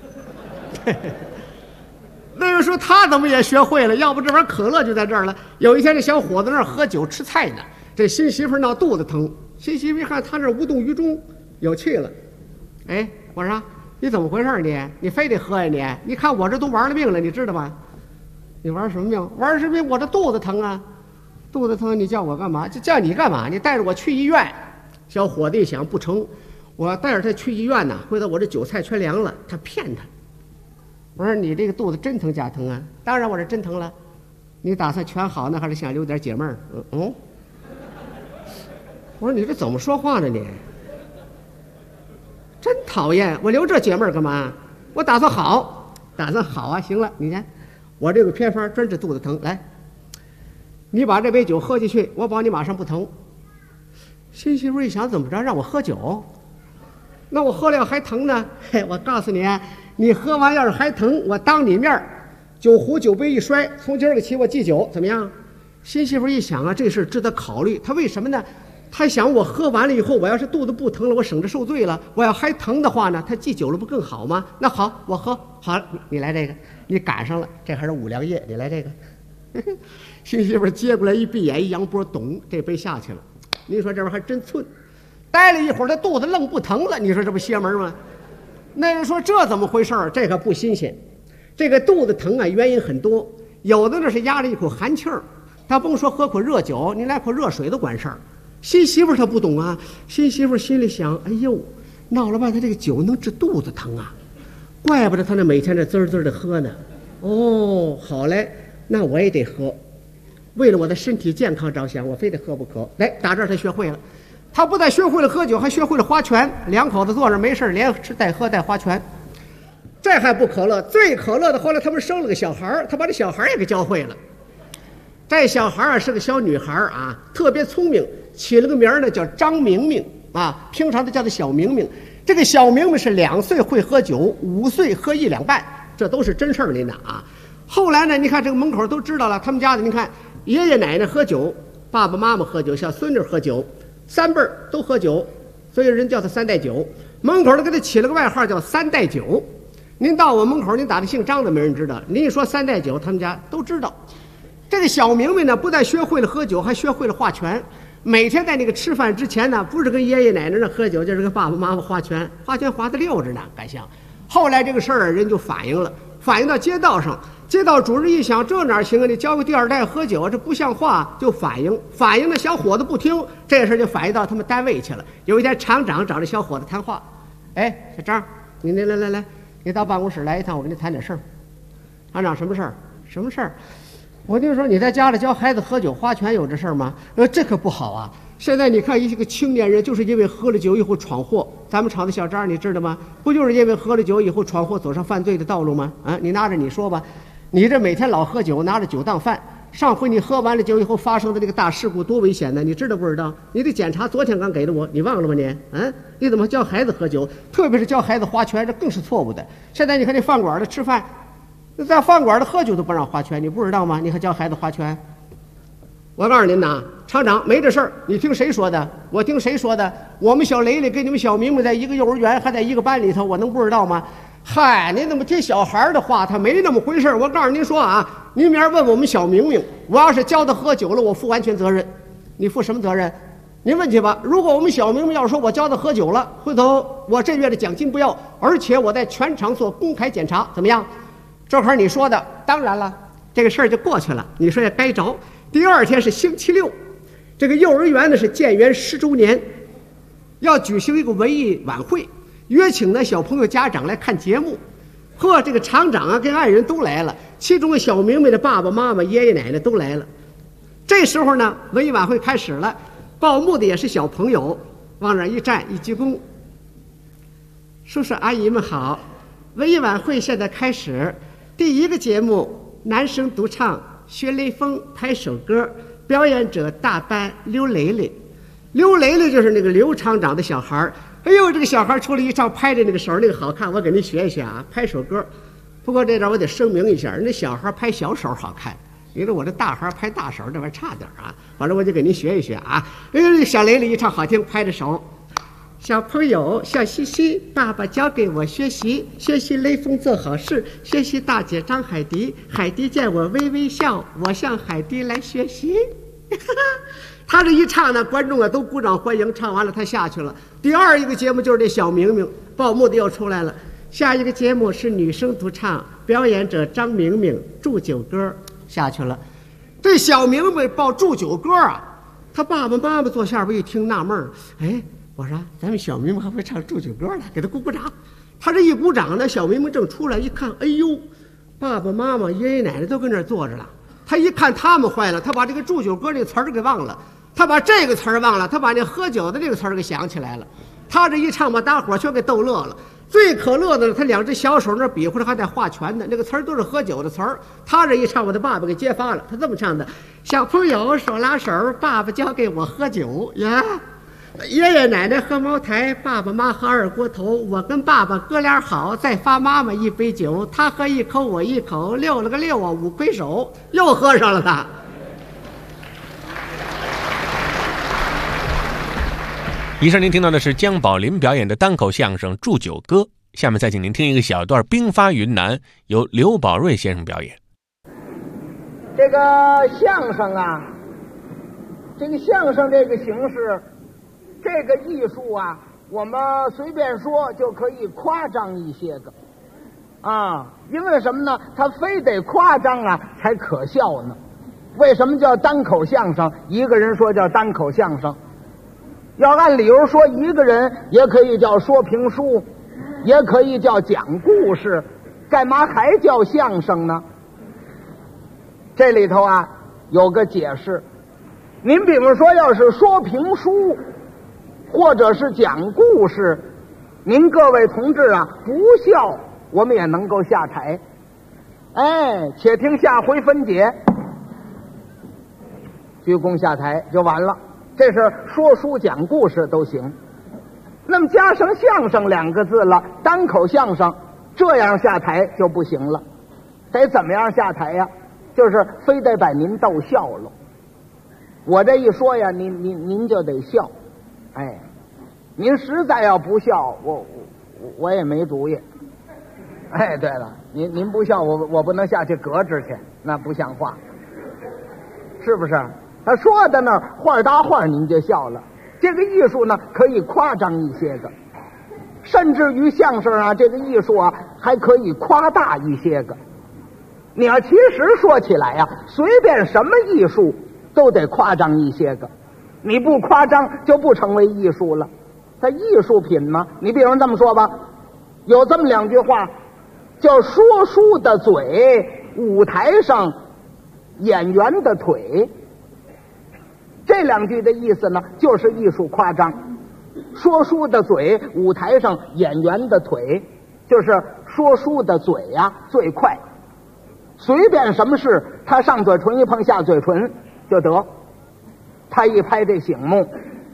那人说他怎么也学会了？要不这玩意儿可乐就在这儿了。有一天这小伙子那儿喝酒吃菜呢，这新媳妇闹肚子疼，新媳妇一看他这无动于衷，有气了。哎，我说你怎么回事你非得喝呀你看我这都玩了命了，你知道吗？你玩什么命？玩什么命？我这肚子疼啊，肚子疼，你叫我干嘛？就叫你干嘛？你带着我去医院。小伙子一想不成，我带着他去医院呢，回头我这酒菜全凉了。他骗他。我说你这个肚子真疼假疼啊？当然我是真疼了。你打算全好呢，还是想留点解闷儿？我说你这怎么说话呢你？真讨厌！我留这解闷儿干嘛？我打算好啊！行了，你看我这个偏方专治肚子疼，来，你把这杯酒喝进去，我保你马上不疼。新媳妇一想，怎么着让我喝酒？那我喝了还疼呢？我告诉你，你喝完要是还疼，我当你面酒壶酒杯一摔，从今儿个起我忌酒，怎么样？新媳妇一想啊，这事值得考虑。她为什么呢？她想我喝完了以后，我要是肚子不疼了，我省着受罪了。我要还疼的话呢，她忌酒了不更好吗？那好，我喝好了，你来这个，你赶上了，这还是5粮液，你来这个。新媳妇接过来一闭眼一扬脖，咚，这杯下去了。你说这玩意儿还真寸，待了一会儿，他肚子愣不疼了。你说这不邪门吗？那人说这怎么回事儿？这可不新鲜。这个肚子疼啊，原因很多，有的那是压了一口寒气儿，他甭说喝口热酒，你来口热水都管事儿。新媳妇她不懂啊，新媳妇心里想：哎呦，闹了半天这个酒能治肚子疼啊，怪不得他那每天这滋滋的喝呢。哦，好嘞，那我也得喝。为了我的身体健康着想，我非得喝不可。来，打这儿他学会了，他不但学会了喝酒，还学会了划拳。两口子坐着没事连吃带喝带划拳。这还不可乐，最可乐的，后来他们生了个小孩，他把这小孩也给教会了。这小孩啊是个小女孩啊，特别聪明，起了个名呢叫张明明啊，平常都叫她小明明。这个小明明是2岁会喝酒，5岁喝1两半，这都是真事儿您的啊。后来呢，你看这个门口都知道了，他们家的，你看爷爷奶奶喝酒，爸爸妈妈喝酒，小孙女喝酒，3辈儿都喝酒，所以人叫他3代酒。门口都给他起了个外号叫3代酒。您到我门口，您打的姓张的没人知道，您一说3代酒，他们家都知道。这个小明明呢，不但学会了喝酒，还学会了划拳。 每天在那个吃饭之前呢，不是跟爷爷奶奶那喝酒，就是跟爸爸妈妈划拳，划拳划得溜着呢，敢想。后来这个事儿人就反映了，反映到街道上，街道主任一想，这哪行啊？你教个第二代喝酒，这不像话，就反映的小伙子不听，这事就反映到他们单位去了。有一天厂长找这小伙子谈话，哎，小张，你来，你到办公室来一趟，我跟你谈点事儿。厂长，什么事儿？什么事儿？我就说你在家里教孩子喝酒划拳有这事儿吗？这可不好啊！现在你看一个青年人，就是因为喝了酒以后闯祸。咱们厂的小张你知道吗？不就是因为喝了酒以后闯祸，走上犯罪的道路吗？啊，你拿着你说吧，你这每天老喝酒，拿着酒当饭。上回你喝完了酒以后发生的这个大事故多危险呢？你知道不知道？你得检查昨天刚给的我，你忘了吗你？你怎么教孩子喝酒？特别是教孩子划拳，这更是错误的。现在你看这饭馆的吃饭，在饭馆的喝酒都不让划拳，你不知道吗？你还教孩子划拳？我告诉您呐，厂长没这事儿，你听谁说的？我听谁说的？我们小雷雷跟你们小明明在一个幼儿园，还在一个班里头，我能不知道吗？嗨，您怎么听小孩的话？他没那么回事。我告诉您说啊，您明儿问我们小明明，我要是教他喝酒了，我负完全责任。你负什么责任？您问去吧。如果我们小明明要说我教他喝酒了，回头我这月的奖金不要，而且我在全场做公开检查，怎么样？这会儿你说的，当然了，这个事儿就过去了。你说也该着。第二天是星期六，这个幼儿园呢是建园10周年，要举行一个文艺晚会，约请呢小朋友家长来看节目。呵，这个厂长啊跟爱人都来了，其中小明明的爸爸妈妈、爷爷奶奶都来了。这时候呢，文艺晚会开始了，报幕的也是小朋友，往那一站一鞠躬，叔叔阿姨们好，文艺晚会现在开始。第一个节目，男生独唱，学雷锋拍首歌，表演者大班刘蕾蕾。刘蕾蕾就是那个刘厂长的小孩。哎呦，这个小孩出来一唱，拍的那个手那个好看，我给您学一学啊，拍首歌。不过这点我得声明一下，人家小孩拍小手好看，因为我这大孩拍大手这玩意差点啊。反正我就给您学一学啊。小蕾蕾一唱好听，拍着手。小朋友笑嘻嘻，爸爸教给我学习，学习雷锋做好事，学习大姐张海迪，海迪见我微微笑，我向海迪来学习。他这一唱呢，观众啊都鼓掌欢迎。唱完了他下去了。第二一个节目就是这小明明，报幕的又出来了。下一个节目是女生独唱，表演者张明明祝酒歌，下去了。这小明明报祝酒歌啊，他爸爸妈妈坐下边一听纳闷儿，哎，我说咱们小明明还会唱祝酒歌呢，给他鼓鼓掌。他这一鼓掌呢，小明明正出来一看，哎呦，爸爸妈妈爷爷奶奶都跟这儿坐着了。他一看他们坏了，他把这个祝酒歌这个词儿给忘了，他把这个词儿忘了，他把那喝酒的这个词儿给想起来了。他这一唱把大伙儿全给逗乐了。最可乐的了，他两只小手那比划着还在画拳呢，那个词儿都是喝酒的词儿。他这一唱把他爸爸给揭发了，他这么唱的：小朋友手拉手，爸爸教给我喝酒呀。爷爷奶奶喝茅台，爸爸妈喝二锅头，我跟爸爸哥俩好，再发妈妈一杯酒，他喝一口我一口，溜了个溜啊五魁首，又喝上了他。 以上您听到的是姜宝林表演的单口相声《祝酒歌》，下面再请您听一个小段《兵发云南》，由刘宝瑞先生表演。 这个相声啊，这个相声这个形式，这个艺术啊，我们随便说就可以夸张一些个啊，因为什么呢？他非得夸张啊才可笑呢。为什么叫单口相声？一个人说叫单口相声，要按理由说一个人也可以叫说评书，也可以叫讲故事，干嘛还叫相声呢？这里头啊有个解释。您比方说要是说评书或者是讲故事，您各位同志啊不笑我们也能够下台。哎，且听下回分解，鞠躬下台就完了。这是说书讲故事都行。那么加上相声两个字了，单口相声，这样下台就不行了。得怎么样下台呀？就是非得把您逗笑了。我这一说呀，您就得笑。哎，您实在要不笑，我也没主意。哎，对了，您不笑，我不能下去革职去，那不像话，是不是？ 他说的那儿画搭画您就笑了。这个艺术呢可以夸张一些个，甚至于相声啊这个艺术啊还可以夸大一些个。你要其实说起来呀，随便什么艺术都得夸张一些个，你不夸张就不成为艺术了。它艺术品嘛，你比如这么说吧，有这么两句话，叫说书的嘴，舞台上演员的腿。这两句的意思呢，就是艺术夸张。说书的嘴，舞台上演员的腿，就是说书的嘴呀最快，随便什么事他上嘴唇一碰下嘴唇就得，他一拍这醒目，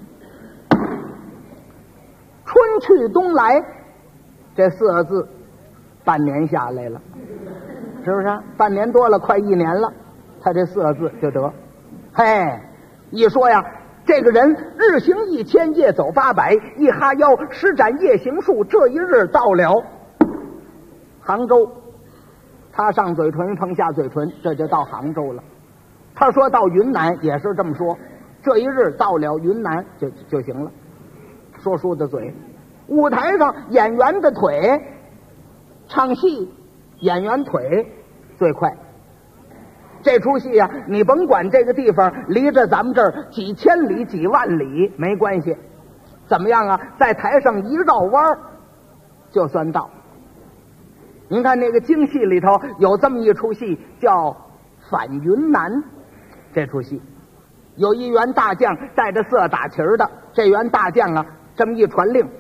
春去冬来这4个字半年下来了，是不是半年多了，快1年了，他这4个字就得。嘿，一说呀，这个人日行1000，夜走800，一哈腰，施展夜行术，这一日到了杭州。他上嘴唇碰下嘴唇，这就到杭州了。他说到云南也是这么说，这一日到了云南就行了。说书的嘴，舞台上演员的腿，唱戏演员腿最快。这出戏啊，你甭管这个地方离着咱们这儿几千里几万里没关系，怎么样啊，在台上一绕弯就算到。您看那个京戏里头有这么一出戏叫反云南，这出戏有一员大将带着色打旗的，这员大将啊这么一传令，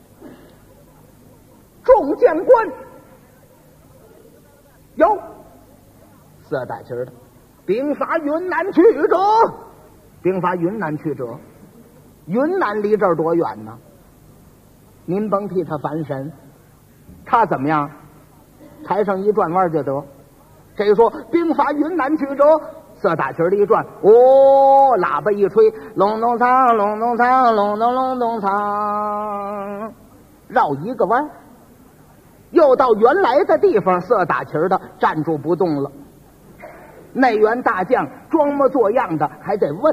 众将官有色打旗的，兵发云南去者，兵发云南去者。云南离这儿多远呢？您甭替他烦神，他怎么样台上一转弯就得。这一说兵发云南去者，色打旗的一转，喇叭一吹，隆咚锵隆咚锵隆咚隆咚锵，绕一个弯，又到原来的地方，色打旗的站住不动了。那员大将装模作样的还得问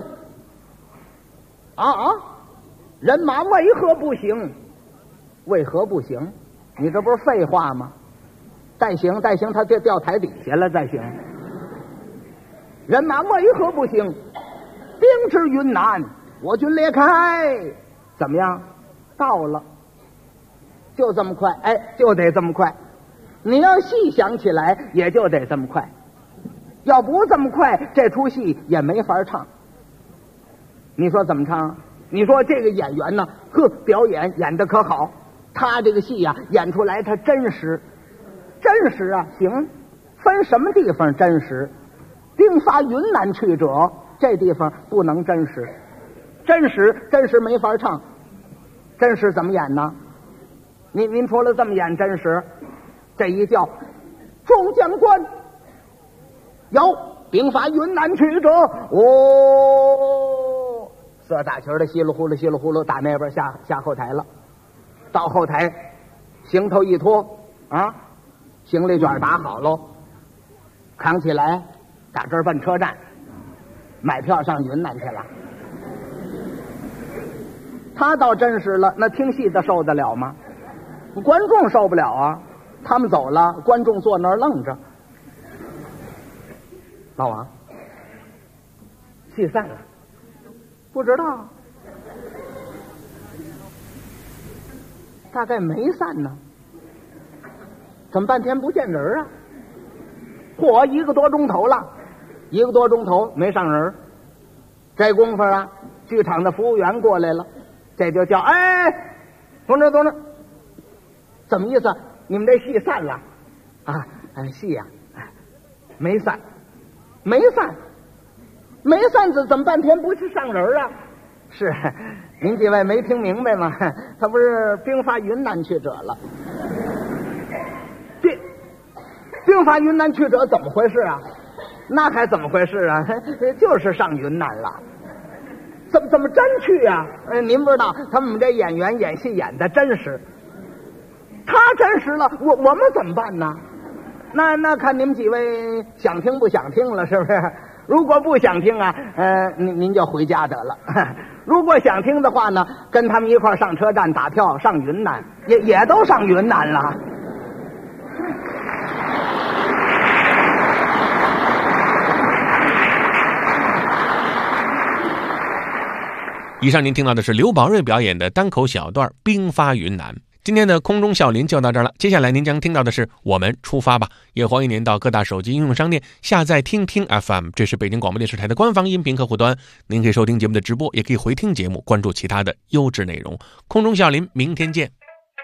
人马为何不行？为何不行？你这不是废话吗？再行，他就掉台底下了。再行，人马为何不行？兵至云南，我军列开，怎么样？到了，就这么快，就得这么快。你要细想起来，也就得这么快。要不这么快，这出戏也没法唱。你说怎么唱？你说这个演员呢，表演演得可好，他这个戏呀演出来他真实。真实啊，行，分什么地方真实？兵发云南去者，这地方不能真实，真实没法唱。真实怎么演呢？您除了这么演真实，这一叫众将官有兵发云南去者，色打旗的稀里呼噜稀里呼噜打那边下后台了。到后台行头一脱行李卷打好喽，扛起来打这儿奔车站，买票上云南去了。他倒真实了，那听戏的受得了吗？观众受不了啊！他们走了，观众坐那儿愣着。老王，戏散了，不知道，大概没散呢。怎么半天不见人啊？嚯，1个多钟头了，1个多钟头没上人。这功夫啊，剧场的服务员过来了，这就叫同志，怎么意思？你们这戏散了啊？戏呀，没散，怎么半天不去上人啊？是，您几位没听明白吗？他不是兵发云南去者了。兵发云南去者怎么回事啊？那还怎么回事啊？就是上云南了。怎么真去啊？您不知道，他们这演员演戏演的真实。他真实了，我们怎么办呢？那看你们几位想听不想听了，是不是？ 如果不想听啊，您就回家得了。如果想听的话呢，跟他们一块儿上车站打票上云南，也都上云南了。 以上您听到的是刘宝瑞表演的单口小段《兵发云南》。今天的空中笑林就到这儿了，接下来您将听到的是我们出发吧，也欢迎您到各大手机应用商店下载听听 FM， 这是北京广播电视台的官方音频客户端，您可以收听节目的直播，也可以回听节目，关注其他的优质内容。空中笑林，明天见。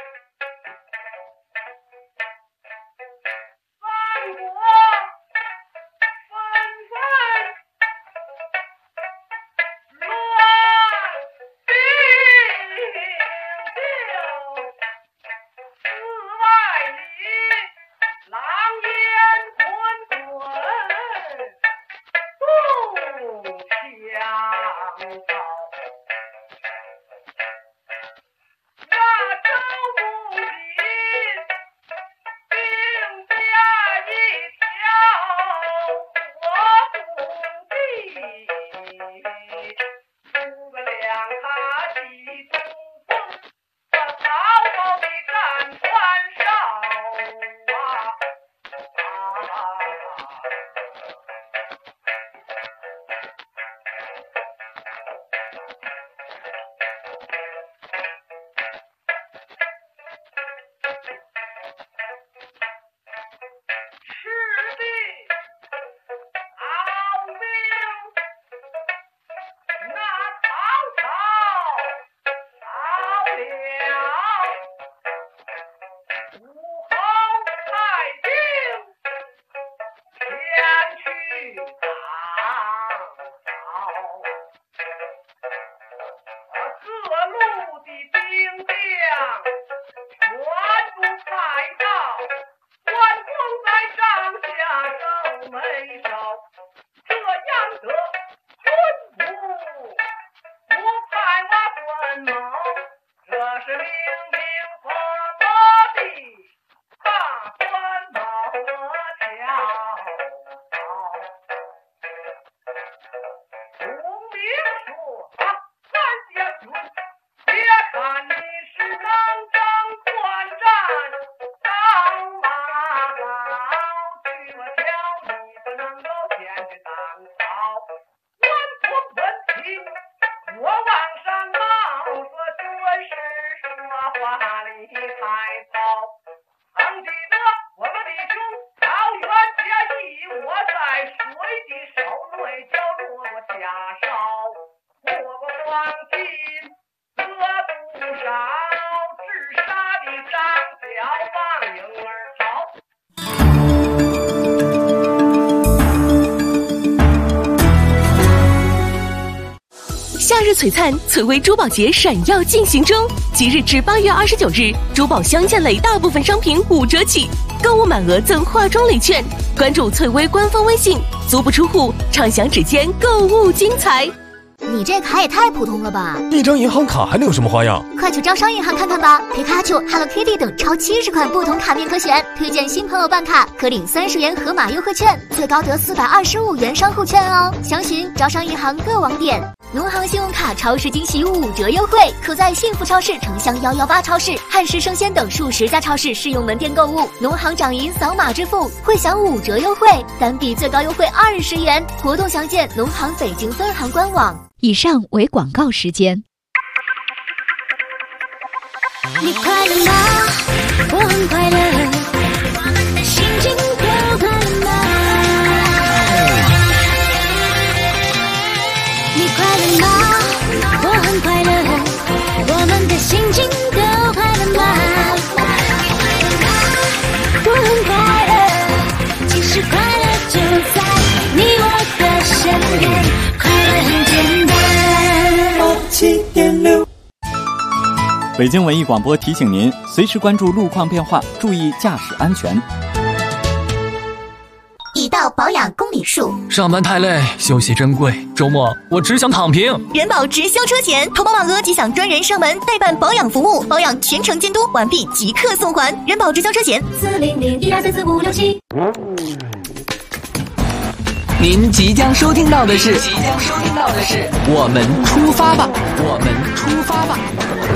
夏日璀璨，翠微珠宝节闪耀进行中，即日至8月29日，珠宝镶嵌类大部分商品5折起，购物满额赠化妆礼券。关注翠微官方微信，足不出户，畅享指尖购物精彩。 你这卡也太普通了吧！ 一张银行卡还能有什么花样？ 快去招商银行看看吧！皮卡丘、Hello Kitty 等超70款不同卡面可选，推荐新朋友办卡可领30元盒马优惠券，最高得425元商户券哦！详询招商银行各网点。农行信用卡超市惊喜5折优惠，可在幸福超市、城乡118超市、汉时生鲜等数10家超市适用门店购物。农行掌银扫码支付，会享5折优惠，单笔最高优惠20元。活动详见农行北京分行官网。 以上为广告时间。 你快乐吗？我很快乐，我们的心情都快乐吗？你快乐吗？我很快乐，我们的心情都快乐吗？我很快乐，其实快乐就在你我的身边，快乐很简单。7.6 北京文艺广播提醒您，随时关注路况变化，注意驾驶安全。 已到保养公里数， 上班太累，休息珍贵，周末我只想躺平。 人保直销车险，投保满额即享专人上门代办保养服务，保养全程监督，完毕即刻送还。人保直销车险，40012344567。 您即将收听到的是，我们出发吧，我们出发吧。